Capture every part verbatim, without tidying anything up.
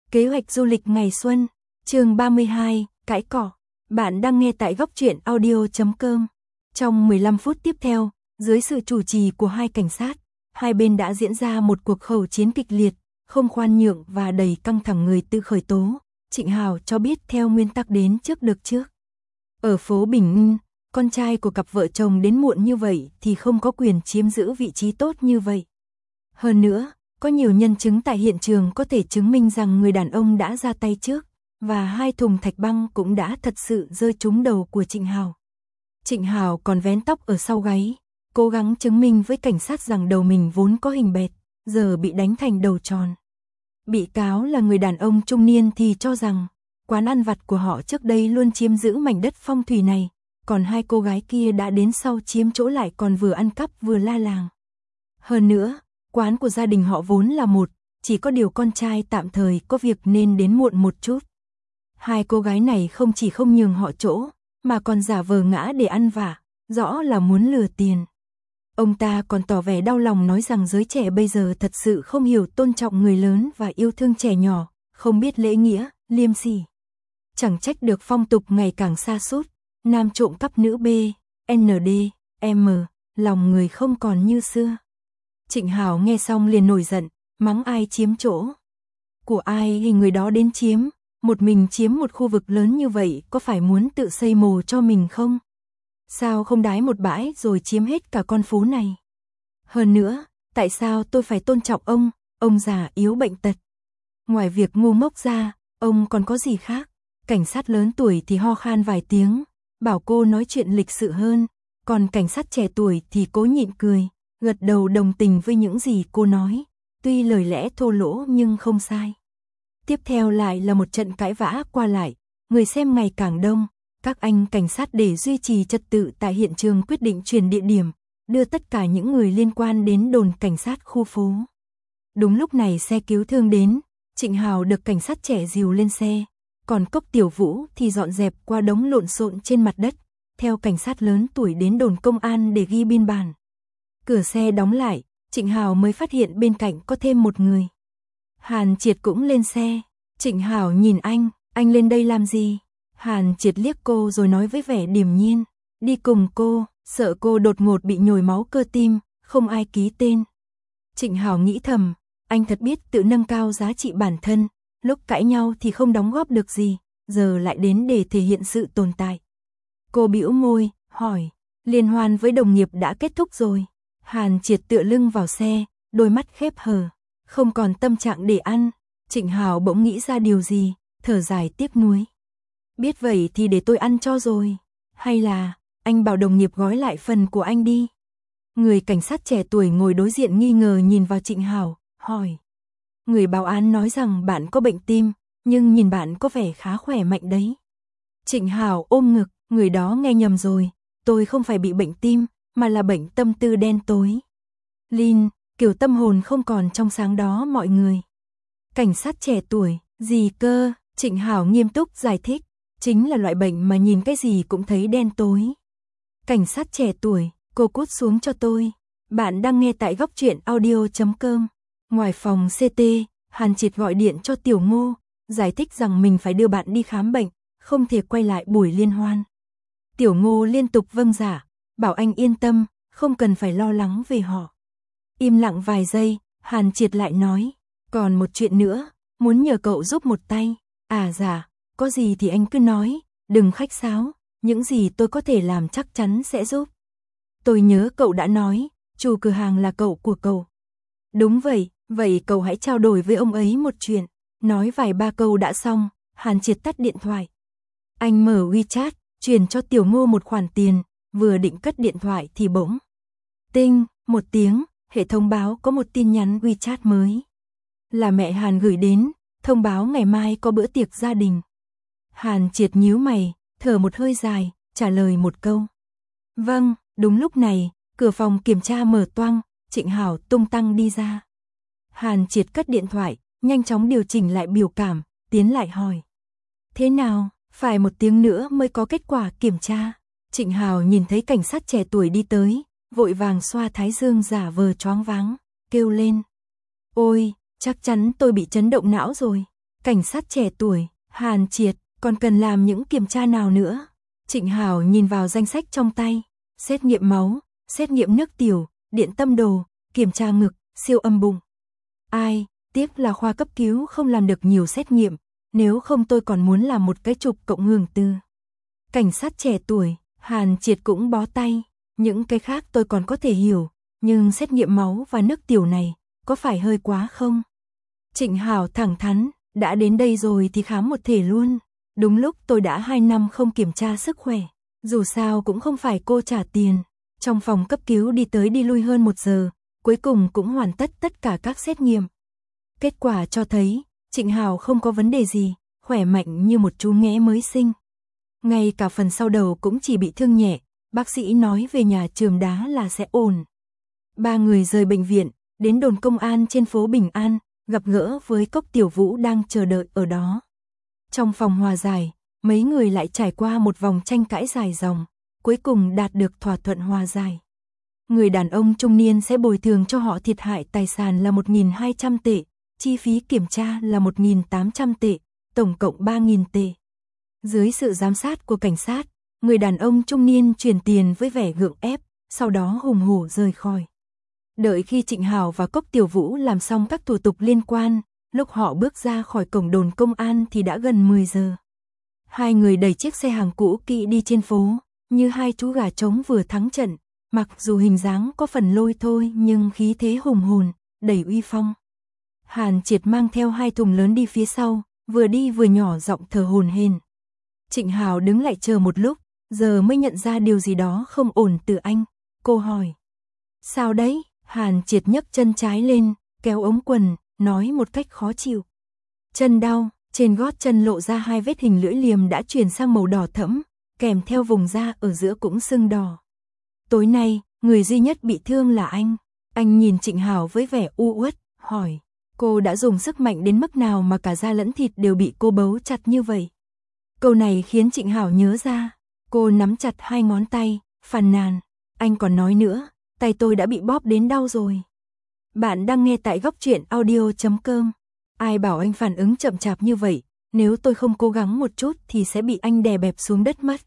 Kế hoạch du lịch ngày xuân, chương ba mươi hai, cãi cọ. Bạn đang nghe tại góc truyện audio chấm com. Trong mười lăm phút tiếp theo, dưới sự chủ trì của hai cảnh sát, hai bên đã diễn ra một cuộc khẩu chiến kịch liệt, không khoan nhượng và đầy căng thẳng. Người tự khởi tố, Trịnh Hào cho biết theo nguyên tắc đến trước được trước. Ở phố Bình Ngân, con trai của cặp vợ chồng đến muộn như vậy thì không có quyền chiếm giữ vị trí tốt như vậy. Hơn nữa, có nhiều nhân chứng tại hiện trường có thể chứng minh rằng người đàn ông đã ra tay trước, và hai thùng thạch băng cũng đã thật sự rơi trúng đầu của Trịnh Hào. Trịnh Hào còn vén tóc ở sau gáy, cố gắng chứng minh với cảnh sát rằng đầu mình vốn có hình bẹt, giờ bị đánh thành đầu tròn. Bị cáo là người đàn ông trung niên thì cho rằng, quán ăn vặt của họ trước đây luôn chiếm giữ mảnh đất phong thủy này, còn hai cô gái kia đã đến sau chiếm chỗ lại còn vừa ăn cắp vừa la làng. Hơn nữa, quán của gia đình họ vốn là một, chỉ có điều con trai tạm thời có việc nên đến muộn một chút. Hai cô gái này không chỉ không nhường họ chỗ, mà còn giả vờ ngã để ăn vạ, rõ là muốn lừa tiền. Ông ta còn tỏ vẻ đau lòng nói rằng giới trẻ bây giờ thật sự không hiểu tôn trọng người lớn và yêu thương trẻ nhỏ, không biết lễ nghĩa, liêm sỉ. Chẳng trách được phong tục ngày càng sa sút, nam trộm cắp nữ B, N D, M, lòng người không còn như xưa. Trịnh Hào nghe xong liền nổi giận, mắng ai chiếm chỗ. Của ai thì người đó đến chiếm, một mình chiếm một khu vực lớn như vậy có phải muốn tự xây mồ cho mình không? Sao không đái một bãi rồi chiếm hết cả con phố này? Hơn nữa, tại sao tôi phải tôn trọng ông, ông già yếu bệnh tật? Ngoài việc ngu ngốc ra, ông còn có gì khác? Cảnh sát lớn tuổi thì ho khan vài tiếng, bảo cô nói chuyện lịch sự hơn, còn cảnh sát trẻ tuổi thì cố nhịn cười, gật đầu đồng tình với những gì cô nói, tuy lời lẽ thô lỗ nhưng không sai. Tiếp theo lại là một trận cãi vã qua lại, người xem ngày càng đông, các anh cảnh sát để duy trì trật tự tại hiện trường quyết định chuyển địa điểm, đưa tất cả những người liên quan đến đồn cảnh sát khu phố. Đúng lúc này xe cứu thương đến, Trịnh Hào được cảnh sát trẻ dìu lên xe, còn Cốc Tiểu Vũ thì dọn dẹp qua đống lộn xộn trên mặt đất, theo cảnh sát lớn tuổi đến đồn công an để ghi biên bản. Cửa xe đóng lại, Trịnh Hào mới phát hiện bên cạnh có thêm một người. Hàn Triệt cũng lên xe. Trịnh Hào nhìn anh, anh lên đây làm gì? Hàn Triệt liếc cô rồi nói với vẻ điềm nhiên, đi cùng cô, sợ cô đột ngột bị nhồi máu cơ tim, không ai ký tên. Trịnh Hào nghĩ thầm, anh thật biết tự nâng cao giá trị bản thân, lúc cãi nhau thì không đóng góp được gì, giờ lại đến để thể hiện sự tồn tại. Cô bĩu môi, hỏi, liên hoan với đồng nghiệp đã kết thúc rồi. Hàn Triệt tựa lưng vào xe, đôi mắt khép hờ, không còn tâm trạng để ăn. Trịnh Hào bỗng nghĩ ra điều gì, thở dài tiếc nuối. Biết vậy thì để tôi ăn cho rồi. Hay là, anh bảo đồng nghiệp gói lại phần của anh đi. Người cảnh sát trẻ tuổi ngồi đối diện nghi ngờ nhìn vào Trịnh Hào, hỏi. Người báo án nói rằng bạn có bệnh tim, nhưng nhìn bạn có vẻ khá khỏe mạnh đấy. Trịnh Hào ôm ngực, người đó nghe nhầm rồi, tôi không phải bị bệnh tim, mà là bệnh tâm tư đen tối. Lin, kiểu tâm hồn không còn trong sáng đó mọi người. Cảnh sát trẻ tuổi, gì cơ? Trịnh Hào nghiêm túc giải thích, chính là loại bệnh mà nhìn cái gì cũng thấy đen tối. Cảnh sát trẻ tuổi, cô cút xuống cho tôi. Bạn đang nghe tại góc truyện audio chấm com. Ngoài phòng xê tê, Hàn Triệt gọi điện cho Tiểu Ngô, giải thích rằng mình phải đưa bạn đi khám bệnh, không thể quay lại buổi liên hoan. Tiểu Ngô liên tục vâng dạ, bảo anh yên tâm, không cần phải lo lắng về họ. Im lặng vài giây, Hàn Triệt lại nói, còn một chuyện nữa, muốn nhờ cậu giúp một tay. À dạ, có gì thì anh cứ nói, đừng khách sáo, những gì tôi có thể làm chắc chắn sẽ giúp. Tôi nhớ cậu đã nói, chủ cửa hàng là cậu của cậu. Đúng vậy, vậy cậu hãy trao đổi với ông ấy một chuyện. Nói vài ba câu đã xong, Hàn Triệt tắt điện thoại. Anh mở WeChat, truyền cho Tiểu Ngô một khoản tiền, vừa định cất điện thoại thì bỗng. Tinh, một tiếng, hệ thống báo có một tin nhắn WeChat mới. Là mẹ Hàn gửi đến, thông báo ngày mai có bữa tiệc gia đình. Hàn Triệt nhíu mày, thở một hơi dài, trả lời một câu. Vâng, đúng lúc này, cửa phòng kiểm tra mở toang, Trịnh Hào tung tăng đi ra. Hàn Triệt cất điện thoại, nhanh chóng điều chỉnh lại biểu cảm, tiến lại hỏi. Thế nào, phải một tiếng nữa mới có kết quả kiểm tra. Trịnh Hào nhìn thấy cảnh sát trẻ tuổi đi tới, vội vàng xoa thái dương giả vờ choáng váng, kêu lên. Ôi, chắc chắn tôi bị chấn động não rồi. Cảnh sát trẻ tuổi, Hàn Triệt, còn cần làm những kiểm tra nào nữa? Trịnh Hảo nhìn vào danh sách trong tay, xét nghiệm máu, xét nghiệm nước tiểu, điện tâm đồ, kiểm tra ngực, siêu âm bụng. Ai, tiếc là khoa cấp cứu không làm được nhiều xét nghiệm, nếu không tôi còn muốn làm một cái chụp cộng hưởng từ. Cảnh sát trẻ tuổi, Hàn Triệt cũng bó tay, những cái khác tôi còn có thể hiểu, nhưng xét nghiệm máu và nước tiểu này, có phải hơi quá không? Trịnh Hảo thẳng thắn, đã đến đây rồi thì khám một thể luôn. Đúng lúc tôi đã hai năm không kiểm tra sức khỏe, dù sao cũng không phải cô trả tiền. Trong phòng cấp cứu đi tới đi lui hơn một giờ, cuối cùng cũng hoàn tất tất cả các xét nghiệm. Kết quả cho thấy, Trịnh Hảo không có vấn đề gì, khỏe mạnh như một chú nghé mới sinh. Ngay cả phần sau đầu cũng chỉ bị thương nhẹ, bác sĩ nói về nhà chườm đá là sẽ ổn. Ba người rời bệnh viện, đến đồn công an trên phố Bình An, gặp gỡ với Cốc Tiểu Vũ đang chờ đợi ở đó. Trong phòng hòa giải, mấy người lại trải qua một vòng tranh cãi dài dòng, cuối cùng đạt được thỏa thuận hòa giải. Người đàn ông trung niên sẽ bồi thường cho họ thiệt hại tài sản là một nghìn hai trăm tệ, chi phí kiểm tra là một nghìn tám trăm tệ, tổng cộng ba nghìn tệ. Dưới sự giám sát của cảnh sát, người đàn ông trung niên chuyển tiền với vẻ gượng ép, sau đó hùng hổ rời khỏi. Đợi khi Trịnh Hảo và Cốc Tiểu Vũ làm xong các thủ tục liên quan, lúc họ bước ra khỏi cổng đồn công an thì đã gần mười giờ. Hai người đẩy chiếc xe hàng cũ kỹ đi trên phố, như hai chú gà trống vừa thắng trận, mặc dù hình dáng có phần lôi thôi nhưng khí thế hùng hồn, đầy uy phong. Hàn Triệt mang theo hai thùng lớn đi phía sau, vừa đi vừa nhỏ giọng thở hổn hển. Trịnh Hảo đứng lại chờ một lúc, giờ mới nhận ra điều gì đó không ổn từ anh. Cô hỏi. Sao đấy? Hàn Triệt nhấc chân trái lên, kéo ống quần, nói một cách khó chịu. Chân đau, trên gót chân lộ ra hai vết hình lưỡi liềm đã chuyển sang màu đỏ thẫm, kèm theo vùng da ở giữa cũng sưng đỏ. Tối nay, người duy nhất bị thương là anh. Anh nhìn Trịnh Hảo với vẻ u uất, hỏi. Cô đã dùng sức mạnh đến mức nào mà cả da lẫn thịt đều bị cô bấu chặt như vậy? Câu này khiến Trịnh Hảo nhớ ra. Cô nắm chặt hai ngón tay, phàn nàn. Anh còn nói nữa, tay tôi đã bị bóp đến đau rồi. Bạn đang nghe tại góc truyện audio chấm com. Ai bảo anh phản ứng chậm chạp như vậy, nếu tôi không cố gắng một chút thì sẽ bị anh đè bẹp xuống đất mất.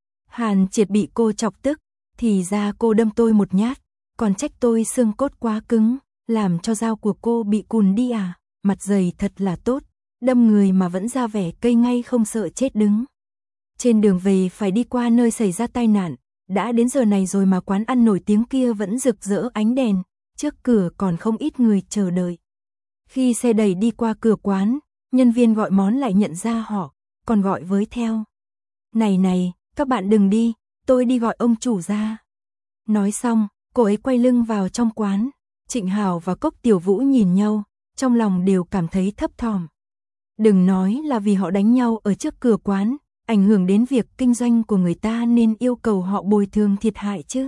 Hàn Triệt bị cô chọc tức, thì ra cô đâm tôi một nhát, còn trách tôi xương cốt quá cứng, làm cho dao của cô bị cùn đi à, mặt dày thật là tốt, đâm người mà vẫn ra vẻ cây ngay không sợ chết đứng. Trên đường về phải đi qua nơi xảy ra tai nạn, đã đến giờ này rồi mà quán ăn nổi tiếng kia vẫn rực rỡ ánh đèn, trước cửa còn không ít người chờ đợi. Khi xe đẩy đi qua cửa quán, nhân viên gọi món lại nhận ra họ, còn gọi với theo. Này này, các bạn đừng đi, tôi đi gọi ông chủ ra. Nói xong, cô ấy quay lưng vào trong quán. Trịnh Hảo và Cốc Tiểu Vũ nhìn nhau, trong lòng đều cảm thấy thấp thỏm. Đừng nói là vì họ đánh nhau ở trước cửa quán, ảnh hưởng đến việc kinh doanh của người ta nên yêu cầu họ bồi thường thiệt hại chứ.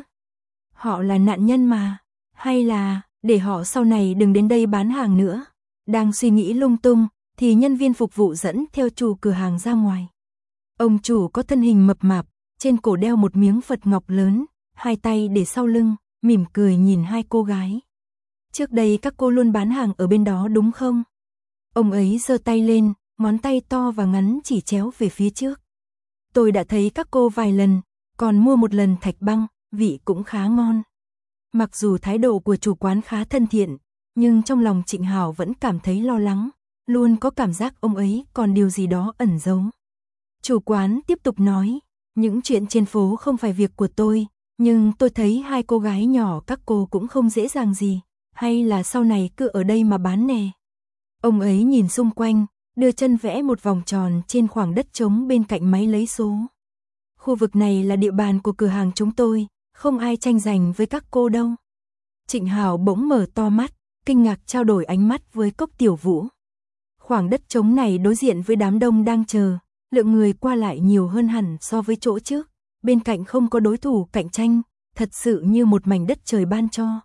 Họ là nạn nhân mà, hay là để họ sau này đừng đến đây bán hàng nữa. Đang suy nghĩ lung tung, thì nhân viên phục vụ dẫn theo chủ cửa hàng ra ngoài. Ông chủ có thân hình mập mạp, trên cổ đeo một miếng Phật ngọc lớn, hai tay để sau lưng, mỉm cười nhìn hai cô gái. Trước đây các cô luôn bán hàng ở bên đó đúng không? Ông ấy giơ tay lên, ngón tay to và ngắn chỉ chéo về phía trước. Tôi đã thấy các cô vài lần, còn mua một lần thạch băng, vị cũng khá ngon. Mặc dù thái độ của chủ quán khá thân thiện, nhưng trong lòng Trịnh Hảo vẫn cảm thấy lo lắng, luôn có cảm giác ông ấy còn điều gì đó ẩn giấu. Chủ quán tiếp tục nói, những chuyện trên phố không phải việc của tôi, nhưng tôi thấy hai cô gái nhỏ các cô cũng không dễ dàng gì, hay là sau này cứ ở đây mà bán nè. Ông ấy nhìn xung quanh, đưa chân vẽ một vòng tròn trên khoảng đất trống bên cạnh máy lấy số. Khu vực này là địa bàn của cửa hàng chúng tôi, không ai tranh giành với các cô đâu. Trịnh Hảo bỗng mở to mắt, kinh ngạc trao đổi ánh mắt với Cốc Tiểu Vũ. Khoảng đất trống này đối diện với đám đông đang chờ, lượng người qua lại nhiều hơn hẳn so với chỗ trước, bên cạnh không có đối thủ cạnh tranh, thật sự như một mảnh đất trời ban cho.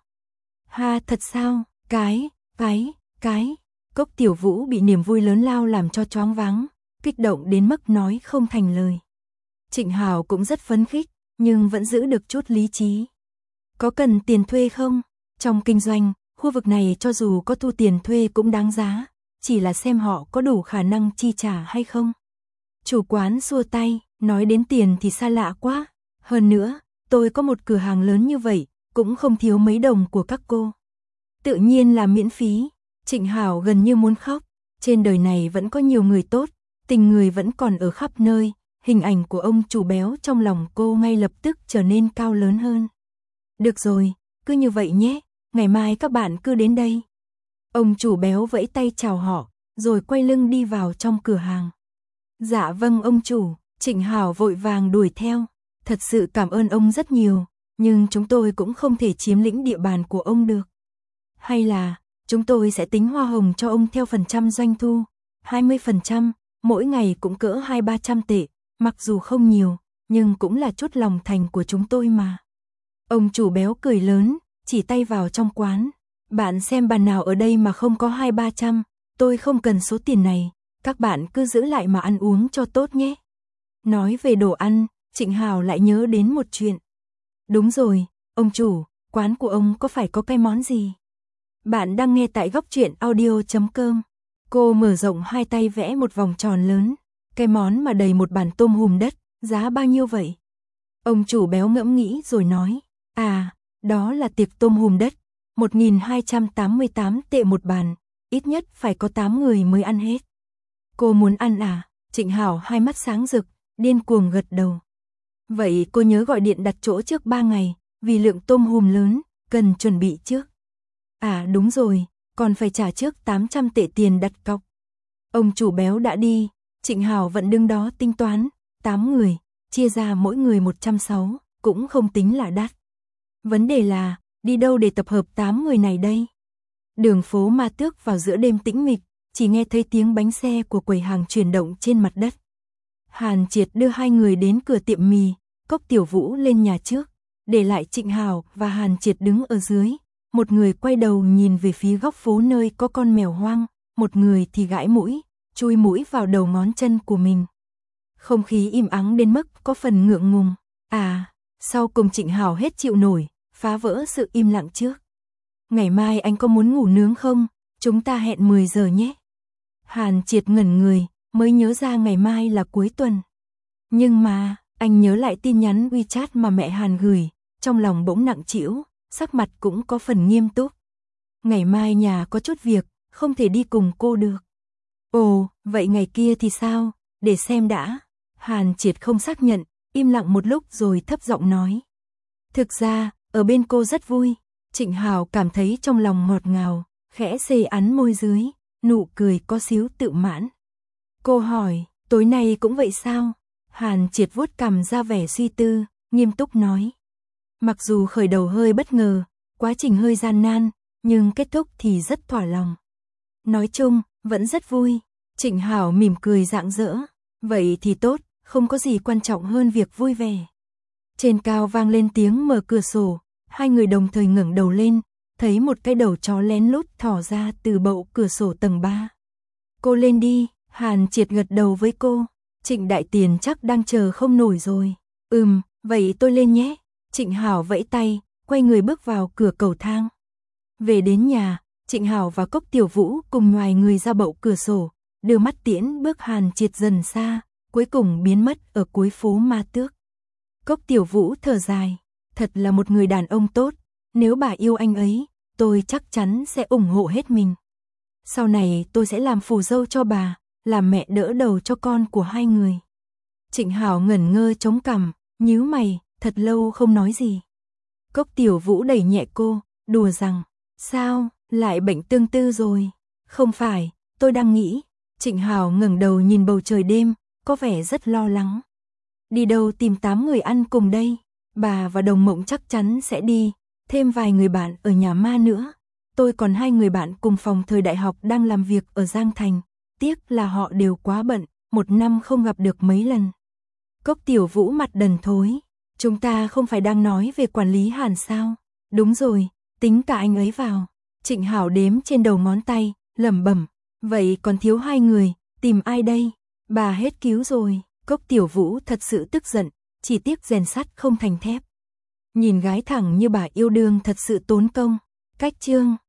Ha, thật sao? Cái, cái, cái. Cốc Tiểu Vũ bị niềm vui lớn lao làm cho choáng váng, kích động đến mức nói không thành lời. Trịnh Hảo cũng rất phấn khích, nhưng vẫn giữ được chút lý trí. Có cần tiền thuê không? Trong kinh doanh, khu vực này cho dù có thu tiền thuê cũng đáng giá. chỉ là xem họ có đủ khả năng chi trả hay không. Chủ quán xua tay, nói đến tiền thì xa lạ quá. Hơn nữa, tôi có một cửa hàng lớn như vậy, cũng không thiếu mấy đồng của các cô. Tự nhiên là miễn phí. Trịnh Hảo gần như muốn khóc. Trên đời này vẫn có nhiều người tốt, tình người vẫn còn ở khắp nơi. Hình ảnh của ông chủ béo trong lòng cô ngay lập tức trở nên cao lớn hơn. Được rồi, cứ như vậy nhé, ngày mai các bạn cứ đến đây. Ông chủ béo vẫy tay chào họ, rồi quay lưng đi vào trong cửa hàng. Dạ vâng ông chủ, Trịnh Hảo vội vàng đuổi theo. Thật sự cảm ơn ông rất nhiều, nhưng chúng tôi cũng không thể chiếm lĩnh địa bàn của ông được. Hay là, chúng tôi sẽ tính hoa hồng cho ông theo phần trăm doanh thu, hai mươi phần trăm, mỗi ngày cũng cỡ hai ba trăm tệ, mặc dù không nhiều, nhưng cũng là chút lòng thành của chúng tôi mà. Ông chủ béo cười lớn, chỉ tay vào trong quán. Bạn xem bàn nào ở đây mà không có hai ba trăm, tôi không cần số tiền này, các bạn cứ giữ lại mà ăn uống cho tốt nhé. Nói về đồ ăn, Trịnh Hảo lại nhớ đến một chuyện. Đúng rồi, ông chủ, quán của ông có phải có cái món gì? Bạn đang nghe tại góc truyện audio chấm com. Cô mở rộng hai tay vẽ một vòng tròn lớn. Cái món mà đầy một bàn tôm hùm đất, giá bao nhiêu vậy? Ông chủ béo ngẫm nghĩ rồi nói. À, đó là tiệc tôm hùm đất, một nghìn hai trăm tám mươi tám tệ một bàn, ít nhất phải có tám người mới ăn hết. Cô muốn ăn à? Trịnh Hảo hai mắt sáng rực, điên cuồng gật đầu. Vậy cô nhớ gọi điện đặt chỗ trước ba ngày, vì lượng tôm hùm lớn, cần chuẩn bị trước. À đúng rồi, còn phải trả trước tám trăm tệ tiền đặt cọc. Ông chủ béo đã đi, Trịnh Hảo vẫn đứng đó tính toán, tám người, chia ra mỗi người một trăm sáu mươi, cũng không tính là đắt. Vấn đề là, đi đâu để tập hợp tám người này đây? Đường phố Ma Tước vào giữa đêm tĩnh mịch, chỉ nghe thấy tiếng bánh xe của quầy hàng chuyển động trên mặt đất. Hàn Triệt đưa hai người đến cửa tiệm mì, Cốc Tiểu Vũ lên nhà trước, để lại Trịnh Hảo và Hàn Triệt đứng ở dưới. Một người quay đầu nhìn về phía góc phố nơi có con mèo hoang, một người thì gãi mũi, chui mũi vào đầu ngón chân của mình. Không khí im ắng đến mức có phần ngượng ngùng. À, sau cùng Trịnh Hảo hết chịu nổi, phá vỡ sự im lặng trước. Ngày mai anh có muốn ngủ nướng không? Chúng ta hẹn mười giờ nhé. Hàn Triệt ngẩn người, mới nhớ ra ngày mai là cuối tuần. Nhưng mà, anh nhớ lại tin nhắn WeChat mà mẹ Hàn gửi, trong lòng bỗng nặng trĩu, sắc mặt cũng có phần nghiêm túc. Ngày mai nhà có chút việc, không thể đi cùng cô được. Ồ, vậy ngày kia thì sao? Để xem đã. Hàn Triệt không xác nhận, im lặng một lúc rồi thấp giọng nói. Thực ra, ở bên cô rất vui. Trịnh Hảo cảm thấy trong lòng ngọt ngào, khẽ xê ắn môi dưới, nụ cười có xíu tự mãn. Cô hỏi, tối nay cũng vậy sao? Hàn Triệt vuốt cằm ra vẻ suy tư, nghiêm túc nói. Mặc dù khởi đầu hơi bất ngờ, quá trình hơi gian nan, nhưng kết thúc thì rất thỏa lòng. Nói chung, vẫn rất vui. Trịnh Hảo mỉm cười rạng rỡ. Vậy thì tốt, không có gì quan trọng hơn việc vui vẻ. Trên cao vang lên tiếng mở cửa sổ, hai người đồng thời ngẩng đầu lên, thấy một cái đầu chó lén lút thò ra từ bậu cửa sổ tầng ba. Cô lên đi, Hàn Triệt gật đầu với cô. Trịnh Đại Tiền chắc đang chờ không nổi rồi. Ừm, vậy tôi lên nhé. Trịnh Hảo vẫy tay, quay người bước vào cửa cầu thang. Về đến nhà, Trịnh Hảo và Cốc Tiểu Vũ cùng ngoài người ra bậu cửa sổ, đưa mắt tiễn bước Hàn Triệt dần xa, cuối cùng biến mất ở cuối phố Ma Tước. Cốc Tiểu Vũ thở dài, thật là một người đàn ông tốt, nếu bà yêu anh ấy, tôi chắc chắn sẽ ủng hộ hết mình. Sau này tôi sẽ làm phù dâu cho bà, làm mẹ đỡ đầu cho con của hai người. Trịnh Hảo ngẩn ngơ chống cằm, nhíu mày, thật lâu không nói gì. Cốc Tiểu Vũ đẩy nhẹ cô, đùa rằng, sao, lại bệnh tương tư rồi? Không phải, tôi đang nghĩ. Trịnh Hảo ngẩng đầu nhìn bầu trời đêm, có vẻ rất lo lắng. Đi đâu tìm tám người ăn cùng đây? Bà và Đồng Mộng chắc chắn sẽ đi, thêm vài người bạn ở nhà ma nữa. Tôi còn hai người bạn cùng phòng thời đại học đang làm việc ở Giang Thành. Tiếc là họ đều quá bận, một năm không gặp được mấy lần. Cốc Tiểu Vũ mặt đần thối. Chúng ta không phải đang nói về quản lý Hàn sao? Đúng rồi, tính cả anh ấy vào. Trịnh Hảo đếm trên đầu ngón tay, lẩm bẩm. Vậy còn thiếu hai người, tìm ai đây? Bà hết cứu rồi. Cốc Tiểu Vũ thật sự tức giận, chỉ tiếc rèn sắt không thành thép. Nhìn gái thẳng như bà yêu đương thật sự tốn công. Cách chương